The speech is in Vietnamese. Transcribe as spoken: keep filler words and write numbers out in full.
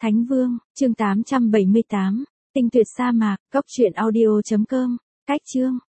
Thánh Vương, chương tám trăm bảy mươi tám, Tinh tuyệt sa mạc, cốc truyện audio chấm com, cách chương.